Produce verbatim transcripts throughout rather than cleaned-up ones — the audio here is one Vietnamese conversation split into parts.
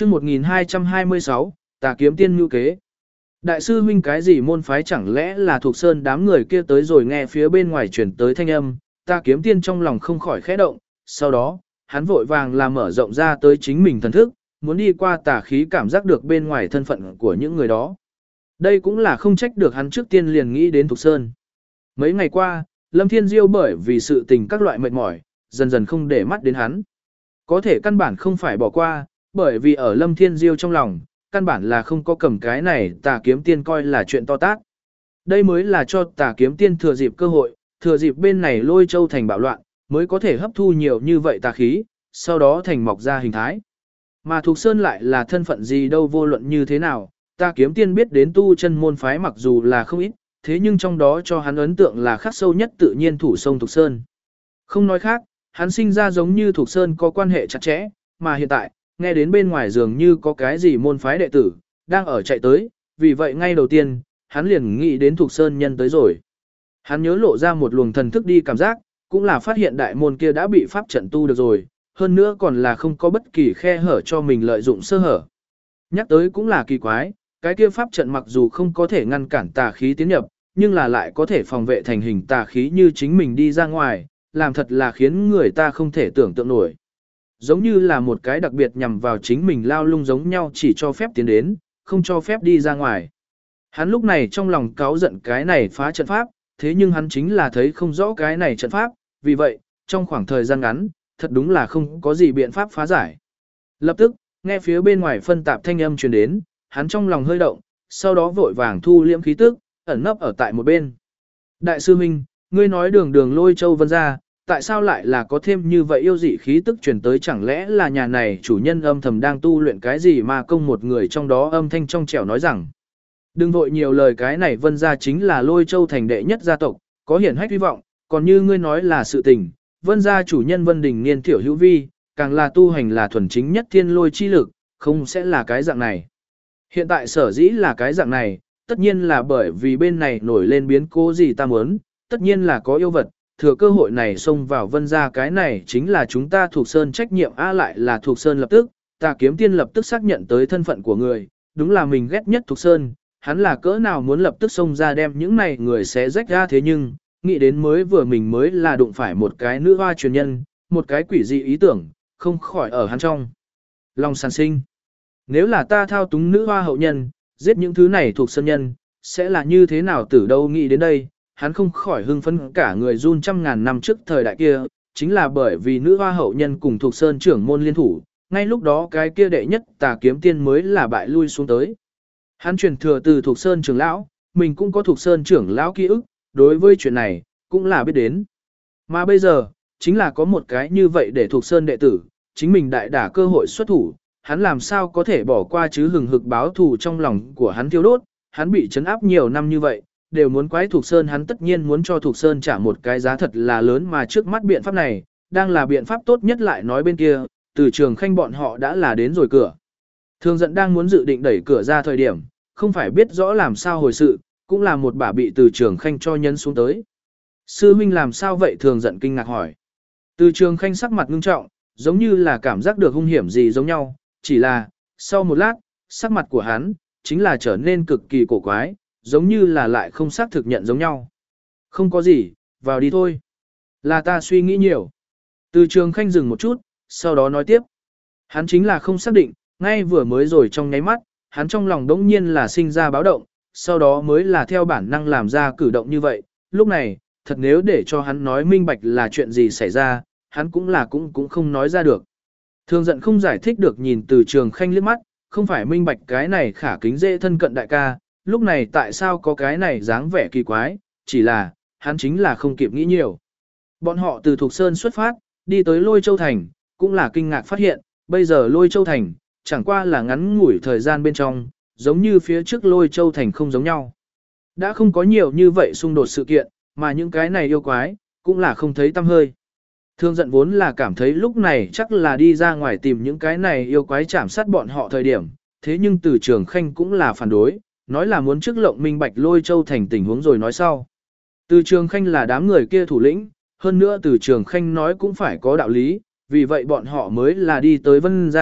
chương một nghìn hai trăm hai mươi sáu, Tà kiếm tiên mưu kế. Đại sư huynh cái gì môn phái chẳng lẽ là thuộc sơn đám người kia tới rồi nghe phía bên ngoài chuyển tới thanh âm, Tà kiếm tiên trong lòng không khỏi khẽ động, sau đó, hắn vội vàng làm mở rộng ra tới chính mình thần thức, muốn đi qua tà khí cảm giác được bên ngoài thân phận của những người đó. Đây cũng là không trách được hắn trước tiên liền nghĩ đến thuộc sơn. Mấy ngày qua, Lâm Thiên Diêu bởi vì sự tình các loại mệt mỏi, dần dần không để mắt đến hắn. Có thể căn bản không phải bỏ qua, bởi vì ở Lâm Thiên Diêu trong lòng, căn bản là không có cầm cái này tà kiếm tiên coi là chuyện to tát. Đây mới là cho tà kiếm tiên thừa dịp cơ hội, thừa dịp bên này Lôi Châu thành bạo loạn, mới có thể hấp thu nhiều như vậy tà khí, sau đó thành mọc ra hình thái. Mà Thục Sơn lại là thân phận gì đâu vô luận như thế nào, tà kiếm tiên biết đến tu chân môn phái mặc dù là không ít, thế nhưng trong đó cho hắn ấn tượng là khắc sâu nhất tự nhiên thủ sông Thục Sơn. Không nói khác, hắn sinh ra giống như Thục Sơn có quan hệ chặt chẽ, mà hiện tại, nghe đến bên ngoài dường như có cái gì môn phái đệ tử, đang ở chạy tới, vì vậy ngay đầu tiên, hắn liền nghĩ đến Thục Sơn nhân tới rồi. Hắn nhớ lộ ra một luồng thần thức đi cảm giác, cũng là phát hiện đại môn kia đã bị pháp trận tu được rồi, hơn nữa còn là không có bất kỳ khe hở cho mình lợi dụng sơ hở. Nhắc tới cũng là kỳ quái, cái kia pháp trận mặc dù không có thể ngăn cản tà khí tiến nhập, nhưng là lại có thể phòng vệ thành hình tà khí như chính mình đi ra ngoài, làm thật là khiến người ta không thể tưởng tượng nổi. Giống như là một cái đặc biệt nhằm vào chính mình lao lung giống nhau chỉ cho phép tiến đến, không cho phép đi ra ngoài. Hắn lúc này trong lòng cáu giận cái này phá trận pháp, thế nhưng hắn chính là thấy không rõ cái này trận pháp, vì vậy, trong khoảng thời gian ngắn, thật đúng là không có gì biện pháp phá giải. Lập tức, nghe phía bên ngoài phân tạp thanh âm truyền đến, hắn trong lòng hơi động, sau đó vội vàng thu liễm khí tức, ẩn nấp ở tại một bên. Đại sư huynh, ngươi nói đường đường Lôi Châu Vân ra, tại sao lại là có thêm như vậy yêu dị khí tức truyền tới, chẳng lẽ là nhà này chủ nhân âm thầm đang tu luyện cái gì mà công một người trong đó âm thanh trong trẻo nói rằng. Đừng vội nhiều lời, cái này Vân gia chính là Lôi Châu thành đệ nhất gia tộc, có hiển hách hy vọng, còn như ngươi nói là sự tình, Vân gia chủ nhân Vân Đình niên tiểu hữu vi, càng là tu hành là thuần chính nhất thiên lôi chi lực, không sẽ là cái dạng này. Hiện tại sở dĩ là cái dạng này, tất nhiên là bởi vì bên này nổi lên biến cố gì ta muốn, tất nhiên là có yêu vật, thừa cơ hội này xông vào Vân gia, cái này chính là chúng ta thuộc sơn trách nhiệm. A lại là thuộc sơn lập tức, Tà kiếm tiên lập tức xác nhận tới thân phận của người, đúng là mình ghét nhất thuộc sơn, hắn là cỡ nào muốn lập tức xông ra đem những này người xé rách ra, thế nhưng, nghĩ đến mới vừa mình mới là đụng phải một cái nữ hoa truyền nhân, một cái quỷ dị ý tưởng, không khỏi ở hắn trong lòng sản sinh. Nếu là ta thao túng nữ hoa hậu nhân, giết những thứ này thuộc sơn nhân, sẽ là như thế nào, từ đâu nghĩ đến đây, hắn không khỏi hưng phấn cả người run. Trăm ngàn năm trước thời đại kia, chính là bởi vì nữ hoa hậu nhân cùng thuộc sơn trưởng môn liên thủ, ngay lúc đó cái kia đệ nhất Tà kiếm tiên mới là bại lui xuống tới. Hắn truyền thừa từ thuộc sơn trưởng lão, mình cũng có thuộc sơn trưởng lão ký ức, đối với chuyện này, cũng là biết đến. Mà bây giờ, chính là có một cái như vậy để thuộc sơn đệ tử, chính mình đại đả cơ hội xuất thủ, hắn làm sao có thể bỏ qua chứ, hừng hực báo thù trong lòng của hắn thiêu đốt, hắn bị trấn áp nhiều năm như vậy, đều muốn quái thuộc sơn, hắn tất nhiên muốn cho thuộc sơn trả một cái giá thật là lớn, mà trước mắt biện pháp này, đang là biện pháp tốt nhất. Lại nói bên kia, từ Trường Khanh bọn họ đã là đến rồi cửa. Thường Giận đang muốn dự định đẩy cửa ra thời điểm, không phải biết rõ làm sao hồi sự, cũng là một bả bị Từ Trường Khanh cho nhân xuống tới. Sư huynh làm sao vậy? Thường Giận kinh ngạc hỏi. Từ Trường Khanh sắc mặt ngưng trọng, giống như là cảm giác được hung hiểm gì giống nhau, chỉ là, sau một lát, sắc mặt của hắn, chính là trở nên cực kỳ cổ quái, giống như là lại không xác thực nhận giống nhau. Không có gì, vào đi thôi. Là ta suy nghĩ nhiều. Từ Trường Khanh dừng một chút, sau đó nói tiếp. Hắn chính là không xác định, ngay vừa mới rồi trong nháy mắt, hắn trong lòng đống nhiên là sinh ra báo động, sau đó mới là theo bản năng làm ra cử động như vậy. Lúc này, thật nếu để cho hắn nói minh bạch là chuyện gì xảy ra, hắn cũng là cũng cũng không nói ra được. Thường Giận không giải thích được nhìn Từ Trường Khanh liếc mắt, không phải minh bạch cái này khả kính dễ thân cận đại ca, lúc này tại sao có cái này dáng vẻ kỳ quái, chỉ là, hắn chính là không kịp nghĩ nhiều. Bọn họ từ Thục Sơn xuất phát, đi tới Lôi Châu Thành, cũng là kinh ngạc phát hiện, bây giờ Lôi Châu Thành, chẳng qua là ngắn ngủi thời gian bên trong, giống như phía trước Lôi Châu Thành không giống nhau. Đã không có nhiều như vậy xung đột sự kiện, mà những cái này yêu quái, cũng là không thấy tăm hơi. Thương Giận vốn là cảm thấy lúc này chắc là đi ra ngoài tìm những cái này yêu quái chạm sát bọn họ thời điểm, thế nhưng Từ Trường Khanh cũng là phản đối, nói là muốn trước lộng minh bạch Lôi Châu Thành tình huống rồi nói sau. Từ Trường Khanh là đám người kia thủ lĩnh, hơn nữa Từ Trường Khanh nói cũng phải có đạo lý, vì vậy bọn họ mới là đi tới Vân gia,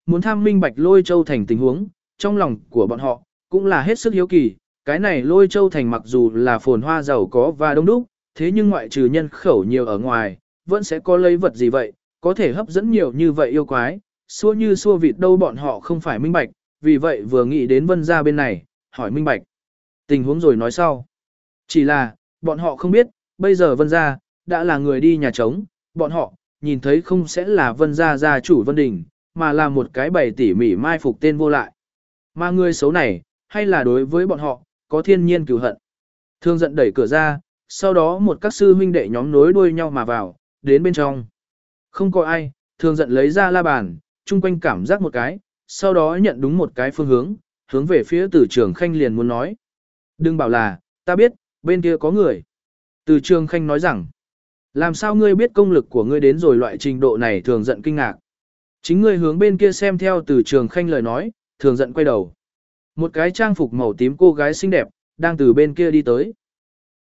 muốn tham minh bạch Lôi Châu Thành tình huống, trong lòng của bọn họ cũng là hết sức hiếu kỳ, cái này Lôi Châu Thành mặc dù là phồn hoa giàu có và đông đúc, thế nhưng ngoại trừ nhân khẩu nhiều ở ngoài, vẫn sẽ có lấy vật gì vậy, có thể hấp dẫn nhiều như vậy yêu quái, xua như xua vịt đâu bọn họ không phải minh bạch, vì vậy vừa nghĩ đến Vân gia bên này, hỏi minh bạch tình huống rồi nói sau. Chỉ là, bọn họ không biết, bây giờ Vân gia đã là người đi nhà trống, bọn họ nhìn thấy không sẽ là Vân gia gia chủ Vân Đình, mà là một cái bầy tỉ mỉ mai phục tên vô lại. Mà người xấu này, hay là đối với bọn họ, có thiên nhiên cừu hận. Thương giận đẩy cửa ra, sau đó một các sư huynh đệ nhóm nối đuôi nhau mà vào, đến bên trong. Không có ai, thương giận lấy ra la bàn, chung quanh cảm giác một cái, sau đó nhận đúng một cái phương hướng, hướng về phía Từ Trường Khanh liền muốn nói. Đừng bảo là, ta biết, bên kia có người. Từ Trường Khanh nói rằng, làm sao ngươi biết công lực của ngươi đến rồi loại trình độ này? Thường giận kinh ngạc. Chính ngươi hướng bên kia xem theo Từ Trường Khanh lời nói, thường giận quay đầu. Một cái trang phục màu tím cô gái xinh đẹp, đang từ bên kia đi tới.